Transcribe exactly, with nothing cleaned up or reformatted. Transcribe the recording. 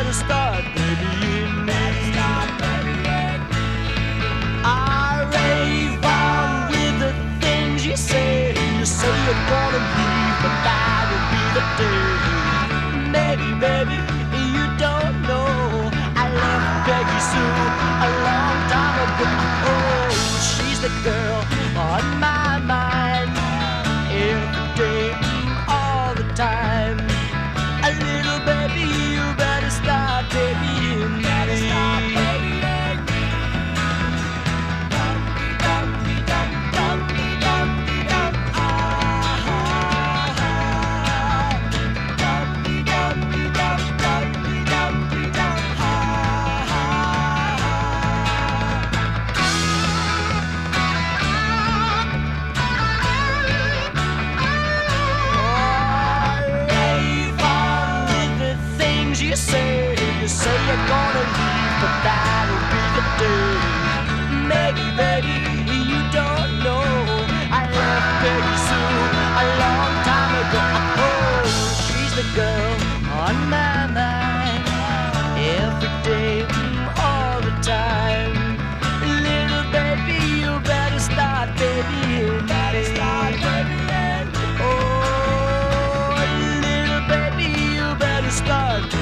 better start babying me. I rave on with the things you say. You say you're gonna leave, but that will be the day. Maybe, baby, you don't know I left Peggy Sue a long time ago. Oh, she's the girl on my mind, every day, all the time. A little baby, you better start babying me. You say, you say you're gonna leave, but that'll be the day. Maybe, baby, you don't know I left Peggy Sue a long time ago. Oh, she's the girl on my mind, every day, all the time. Little baby, you better start babying me. Oh, little baby, you better start